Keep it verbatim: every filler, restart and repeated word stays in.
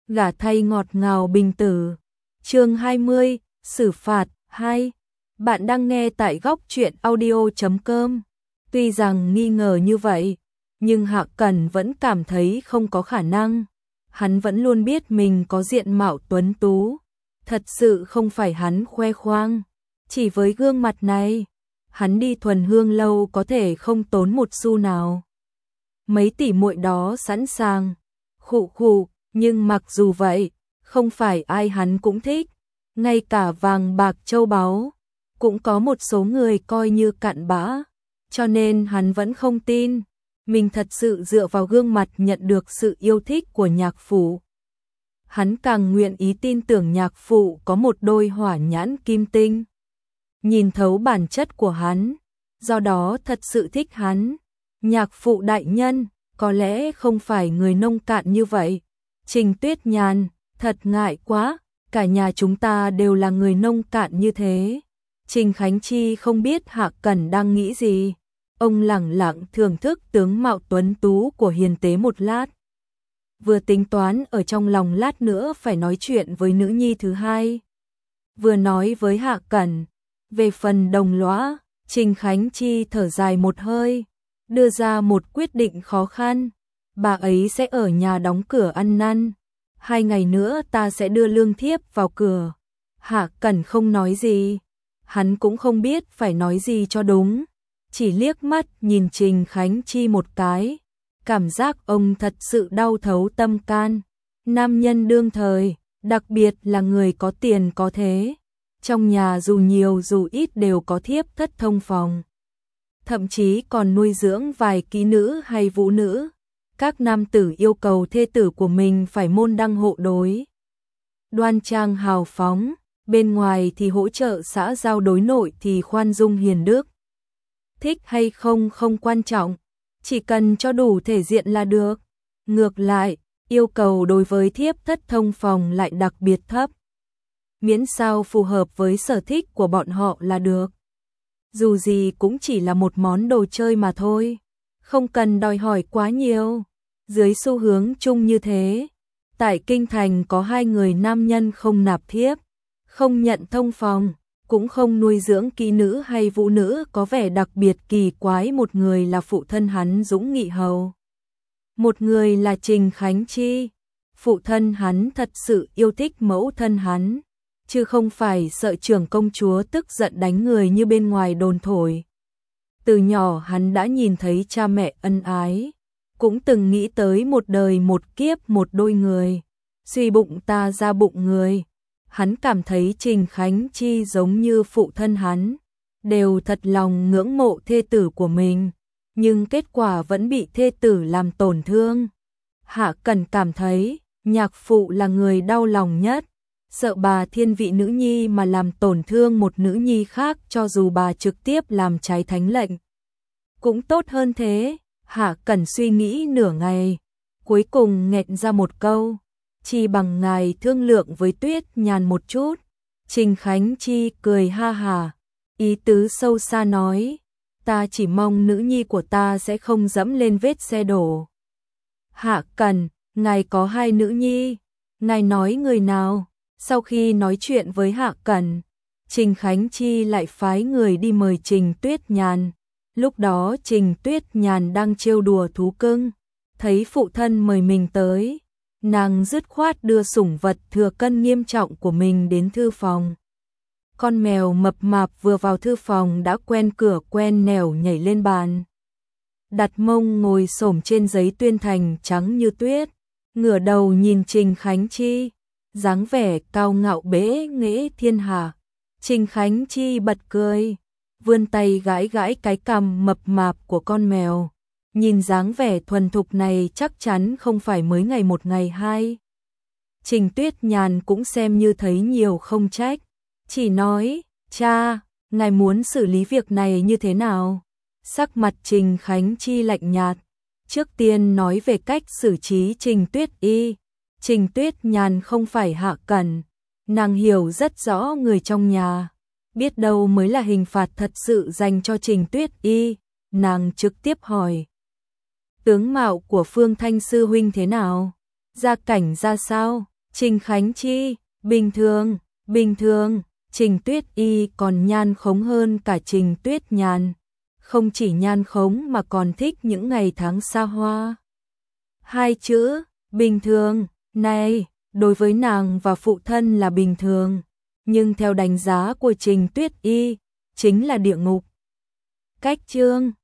gả thay ngọt ngào bình tử. Chương hai mươi, xử phạt hai. Bạn đang nghe tại góc truyện audio chấm com. Tuy rằng nghi ngờ như vậy, nhưng Hạ Cẩn vẫn cảm thấy không có khả năng. Hắn vẫn luôn biết mình có diện mạo tuấn tú. Thật sự không phải hắn khoe khoang. Chỉ với gương mặt này, hắn đi thuần hương lâu có thể không tốn một xu nào. Mấy tỷ muội đó sẵn sàng. Khụ khụ, nhưng mặc dù vậy, không phải ai hắn cũng thích. Ngay cả vàng bạc châu báu, cũng có một số người coi như cặn bã. Cho nên hắn vẫn không tin, mình thật sự dựa vào gương mặt nhận được sự yêu thích của nhạc phụ. Hắn càng nguyện ý tin tưởng nhạc phụ có một đôi hỏa nhãn kim tinh. Nhìn thấu bản chất của hắn, do đó thật sự thích hắn. Nhạc phụ đại nhân, có lẽ không phải người nông cạn như vậy. Trình Tuyết Nhàn, thật ngại quá, cả nhà chúng ta đều là người nông cạn như thế. Trình Khánh Chi không biết Hạ Cẩn đang nghĩ gì. Ông lẳng lặng thưởng thức tướng mạo tuấn tú của hiền tế một lát. Vừa tính toán ở trong lòng lát nữa phải nói chuyện với nữ nhi thứ hai. Vừa nói với Hạ Cẩn, về phần Đồng Lõa, Trình Khánh Chi thở dài một hơi, đưa ra một quyết định khó khăn. Bà ấy sẽ ở nhà đóng cửa ăn năn. Hai ngày nữa ta sẽ đưa lương thiếp vào cửa. Hạ Cẩn không nói gì. Hắn cũng không biết phải nói gì cho đúng. Chỉ liếc mắt nhìn Trình Khánh Chi một cái. Cảm giác ông thật sự đau thấu tâm can. Nam nhân đương thời, đặc biệt là người có tiền có thế. Trong nhà dù nhiều dù ít đều có thiếp thất thông phòng. Thậm chí còn nuôi dưỡng vài kỹ nữ hay vũ nữ. Các nam tử yêu cầu thê tử của mình phải môn đăng hộ đối. Đoan trang hào phóng, bên ngoài thì hỗ trợ xã giao, đối nội thì khoan dung hiền đức. Thích hay không không quan trọng, chỉ cần cho đủ thể diện là được. Ngược lại, yêu cầu đối với thiếp thất thông phòng lại đặc biệt thấp. Miễn sao phù hợp với sở thích của bọn họ là được. Dù gì cũng chỉ là một món đồ chơi mà thôi, không cần đòi hỏi quá nhiều. Dưới xu hướng chung như thế, tại kinh thành có hai người nam nhân không nạp thiếp, không nhận thông phòng, cũng không nuôi dưỡng kỹ nữ hay vũ nữ có vẻ đặc biệt kỳ quái. Một người là phụ thân hắn Dũng Nghị Hầu, một người là Trình Khánh Chi. Phụ thân hắn thật sự yêu thích mẫu thân hắn, chứ không phải sợ trưởng công chúa tức giận đánh người như bên ngoài đồn thổi. Từ nhỏ hắn đã nhìn thấy cha mẹ ân ái, cũng từng nghĩ tới một đời một kiếp một đôi người, suy bụng ta ra bụng người. Hắn cảm thấy Trình Khánh Chi giống như phụ thân hắn, đều thật lòng ngưỡng mộ thê tử của mình, nhưng kết quả vẫn bị thê tử làm tổn thương. Hạ Cẩn cảm thấy nhạc phụ là người đau lòng nhất, sợ bà thiên vị nữ nhi mà làm tổn thương một nữ nhi khác, cho dù bà trực tiếp làm trái thánh lệnh cũng tốt hơn thế. Hạ Cẩn suy nghĩ nửa ngày, cuối cùng nghẹn ra một câu, chỉ bằng ngài thương lượng với Tuyết Nhàn một chút. Trình Khánh Chi cười ha hà, ý tứ sâu xa nói, ta chỉ mong nữ nhi của ta sẽ không dẫm lên vết xe đổ. Hạ Cẩn, ngài có hai nữ nhi, ngài nói người nào? Sau khi nói chuyện với Hạ Cẩn, Trình Khánh Chi lại phái người đi mời Trình Tuyết Nhàn. Lúc đó Trình Tuyết Nhàn đang trêu đùa thú cưng, thấy phụ thân mời mình tới, nàng dứt khoát đưa sủng vật thừa cân nghiêm trọng của mình đến thư phòng. Con mèo mập mạp vừa vào thư phòng đã quen cửa quen nẻo nhảy lên bàn, đặt mông ngồi xổm trên giấy tuyên thành trắng như tuyết, ngửa đầu nhìn Trình Khánh Chi, dáng vẻ cao ngạo bế nghệ thiên hạ. Trình Khánh Chi bật cười, vươn tay gãi gãi cái cằm mập mạp của con mèo. Nhìn dáng vẻ thuần thục này chắc chắn không phải mới ngày một ngày hai. Trình Tuyết Nhàn cũng xem như thấy nhiều không trách, chỉ nói, cha, ngài muốn xử lý việc này như thế nào? Sắc mặt Trình Khánh Chi lạnh nhạt, trước tiên nói về cách xử trí Trình Tuyết Y. Trình Tuyết Nhàn không phải Hạ Cẩn, nàng hiểu rất rõ người trong nhà, biết đâu mới là hình phạt thật sự dành cho Trình Tuyết Y. Nàng trực tiếp hỏi, tướng mạo của Phương Thanh sư huynh thế nào? Gia cảnh ra sao? Trình Khánh Chi, bình thường, bình thường, Trình Tuyết Y còn nhan khống hơn cả Trình Tuyết Nhàn. Không chỉ nhan khống mà còn thích những ngày tháng xa hoa. Hai chữ, bình thường, này, đối với nàng và phụ thân là bình thường, nhưng theo đánh giá của Trình Tuyết Y, chính là địa ngục. Cách chương